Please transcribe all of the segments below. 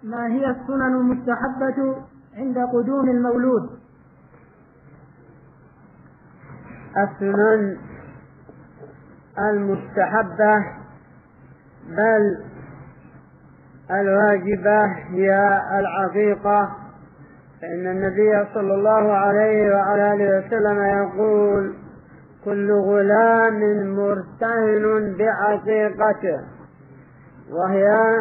ما هي السنن المستحبة عند قدوم المولود؟ السنن المستحبة بل الواجبة هي العقيقة، فإن النبي صلى الله عليه وعلى آله وسلم يقول: كل غلام مرتهن بعقيقته، وهي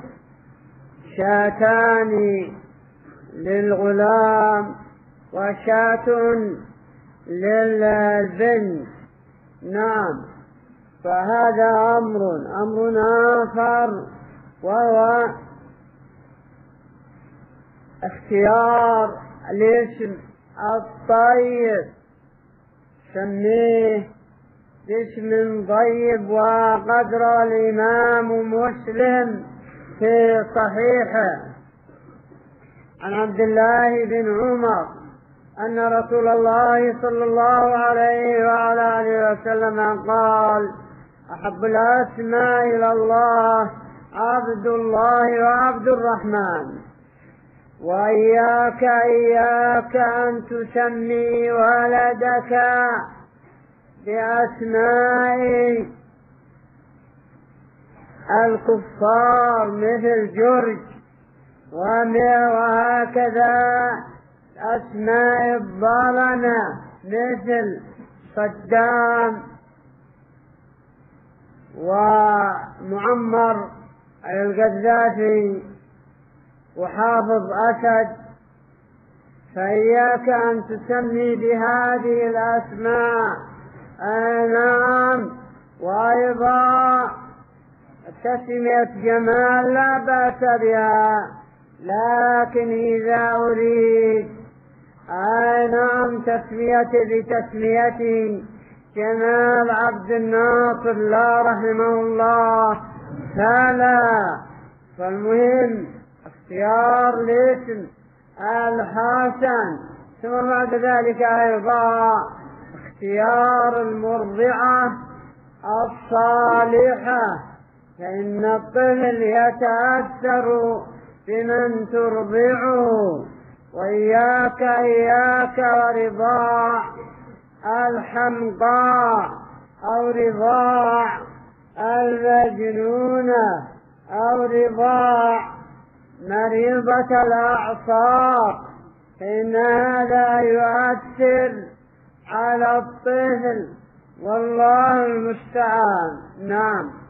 شاتان للغلام وشاة للبنت. نعم، فهذا أمر آخر، وهو اختيار الاسم الطيب، سميه باسم طيب، وقد روى الإمام مسلم في صحيحه عن عبد الله بن عمر أن رسول الله صلى الله عليه وعلى آله وسلم قال: أحب الأسماء إلى الله عبد الله وعبد الرحمن، وإياك أن تسمي ولدك بأسماء الكفار مثل جرج، وهكذا أسماء الظلمة مثل صدام ومعمر القذافي وحافظ أسد. فإياك أن تسمي بهذه الأسماء. نعم، وأيضا تسمية جمال لا بأس بها، لكن إذا أريد نعم بتسميته جمال عبد الناصر لا رحمه الله فلا. فالمهم اختيار الاسم الحسن، ثم بعد ذلك أيضا اختيار المرضعة الصالحة، فإن الطفل يتأثر بمن ترضعه. وإياك ورضاع الحمقاء أو رضاع المجنونة أو رضاع مريضة الأعصاب، فإن هذا يؤثر على الطفل، والله المستعان. نعم.